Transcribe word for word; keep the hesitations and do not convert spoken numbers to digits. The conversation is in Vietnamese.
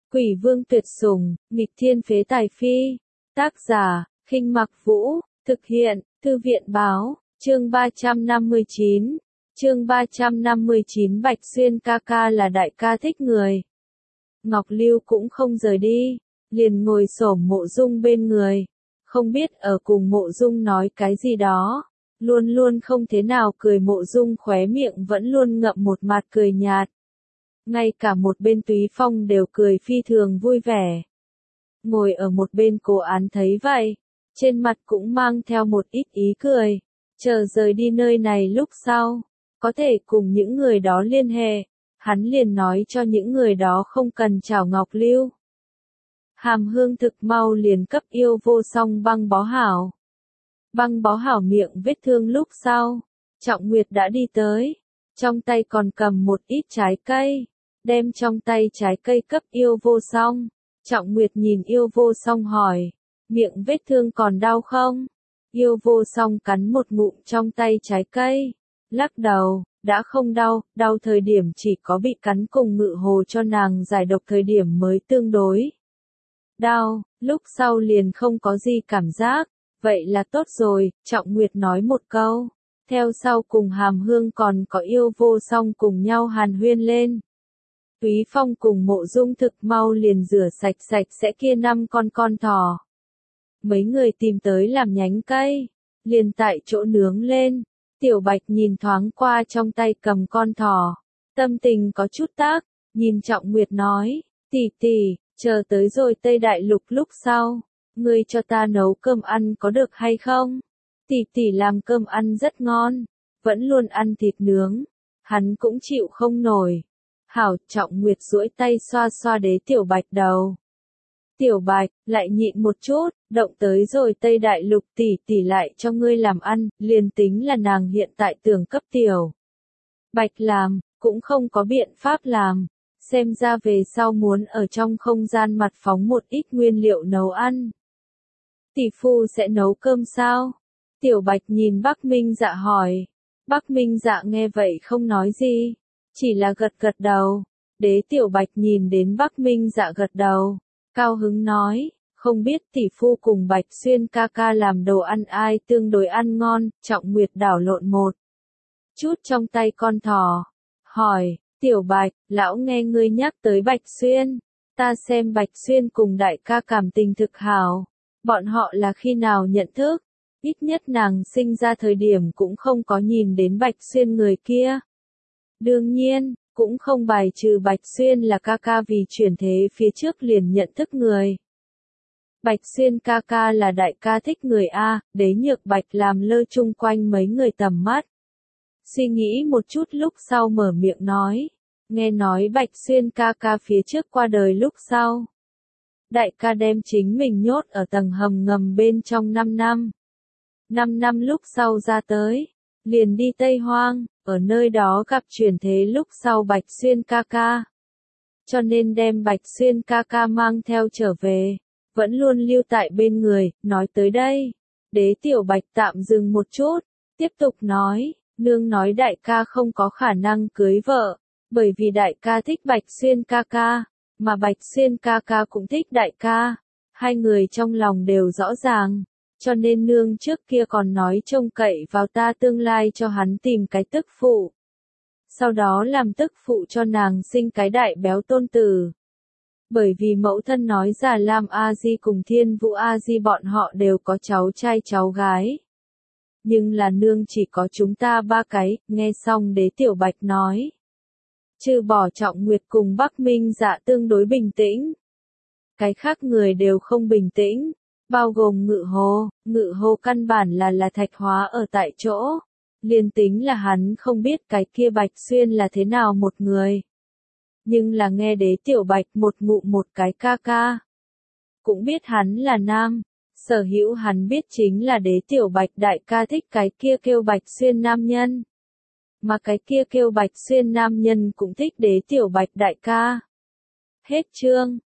Quỷ vương tuyệt sủng, nghịch thiên phế tài phi. Tác giả, Khinh Mặc Vũ, thực hiện, Thư viện báo, chương ba trăm năm mươi chín. Chương ba trăm năm mươi chín Bạch Xuyên ca ca là đại ca thích người. Ngọc Lưu cũng không rời đi, liền ngồi xổm Mộ Dung bên người, không biết ở cùng Mộ Dung nói cái gì đó, luôn luôn không thế nào cười. Mộ Dung khóe miệng vẫn luôn ngậm một mặt cười nhạt. Ngay cả một bên Túy Phong đều cười phi thường vui vẻ. Ngồi ở một bên Cố Án thấy vậy, trên mặt cũng mang theo một ít ý cười, chờ rời đi nơi này lúc sau, có thể cùng những người đó liên hệ, hắn liền nói cho những người đó không cần chào Ngọc Lưu. Hàm Hương thực mau liền cấp Yêu Vô Song băng bó hảo. Băng bó hảo miệng vết thương lúc sau, Trọng Nguyệt đã đi tới, trong tay còn cầm một ít trái cây, đem trong tay trái cây cấp Yêu Vô Song. Trọng Nguyệt nhìn Yêu Vô Song hỏi, miệng vết thương còn đau không? Yêu Vô Song cắn một ngụm trong tay trái cây, lắc đầu, đã không đau, đau thời điểm chỉ có bị cắn cùng Ngự Hồ cho nàng giải độc thời điểm mới tương đối đau, lúc sau liền không có gì cảm giác, vậy là tốt rồi. Trọng Nguyệt nói một câu, theo sau cùng Hàm Hương còn có Yêu Vô Song cùng nhau hàn huyên lên. Túy Phong cùng Mộ Dung thực mau liền rửa sạch sạch sẽ kia năm con con thỏ. Mấy người tìm tới làm nhánh cây, liền tại chỗ nướng lên. Tiểu Bạch nhìn thoáng qua trong tay cầm con thỏ, tâm tình có chút tác, nhìn Trọng Nguyệt nói, tỷ tỷ, chờ tới rồi Tây Đại Lục lúc sau, ngươi cho ta nấu cơm ăn có được hay không? Tỷ tỷ làm cơm ăn rất ngon, vẫn luôn ăn thịt nướng, hắn cũng chịu không nổi. Hảo. Trọng Nguyệt duỗi tay xoa xoa đế Tiểu Bạch đầu. Tiểu Bạch, lại nhịn một chút, động tới rồi Tây Đại Lục tỷ tỷ lại cho ngươi làm ăn, liền tính là nàng hiện tại tưởng cấp Tiểu Bạch làm, cũng không có biện pháp làm, xem ra về sau muốn ở trong không gian mặt phóng một ít nguyên liệu nấu ăn. Tỷ phu sẽ nấu cơm sao? Tiểu Bạch nhìn Bắc Minh Dạ hỏi. Bắc Minh Dạ nghe vậy không nói gì, chỉ là gật gật đầu. Đế Tiểu Bạch nhìn đến Bắc Minh Dạ gật đầu, cao hứng nói, không biết tỷ phu cùng Bạch Xuyên ca ca làm đồ ăn ai tương đối ăn ngon. Trọng Nguyệt đảo lộn một chút trong tay con thỏ, hỏi, Tiểu Bạch, lão nghe ngươi nhắc tới Bạch Xuyên, ta xem Bạch Xuyên cùng đại ca cảm tình thực hảo, bọn họ là khi nào nhận thức? Ít nhất nàng sinh ra thời điểm cũng không có nhìn đến Bạch Xuyên người kia. Đương nhiên, cũng không bài trừ Bạch Xuyên là ca ca vì chuyển thế phía trước liền nhận thức người. Bạch Xuyên ca ca là đại ca thích người A. Đế Nhược Bạch làm lơ chung quanh mấy người tầm mắt. Suy nghĩ một chút lúc sau mở miệng nói, nghe nói Bạch Xuyên ca ca phía trước qua đời lúc sau. Đại ca đem chính mình nhốt ở tầng hầm ngầm bên trong năm năm. năm năm lúc sau ra tới, liền đi Tây Hoang, ở nơi đó gặp chuyển thế lúc sau Bạch Xuyên ca ca. Cho nên đem Bạch Xuyên ca ca mang theo trở về, vẫn luôn lưu tại bên người. Nói tới đây, Đế Tiểu Bạch tạm dừng một chút, tiếp tục nói, nương nói đại ca không có khả năng cưới vợ, bởi vì đại ca thích Bạch Xuyên ca ca, mà Bạch Xuyên ca ca cũng thích đại ca, hai người trong lòng đều rõ ràng. Cho nên nương trước kia còn nói trông cậy vào ta tương lai cho hắn tìm cái tức phụ. Sau đó làm tức phụ cho nàng sinh cái đại béo tôn tử. Bởi vì mẫu thân nói Già Lam A Di cùng Thiên Vũ A Di bọn họ đều có cháu trai cháu gái. Nhưng là nương chỉ có chúng ta ba cái. Nghe xong Đế Tiểu Bạch nói, trừ bỏ Trọng Nguyệt cùng Bắc Minh Dạ tương đối bình tĩnh, cái khác người đều không bình tĩnh. Bao gồm Ngự Hồ. Ngự Hồ căn bản là là thạch hóa ở tại chỗ. Liên tính là hắn không biết cái kia Bạch Xuyên là thế nào một người. Nhưng là nghe Đế Tiểu Bạch một ngụm một cái ca ca. Cũng biết hắn là nam. Sở hữu hắn biết chính là Đế Tiểu Bạch đại ca thích cái kia kêu Bạch Xuyên nam nhân. Mà cái kia kêu Bạch Xuyên nam nhân cũng thích Đế Tiểu Bạch đại ca. Hết chương.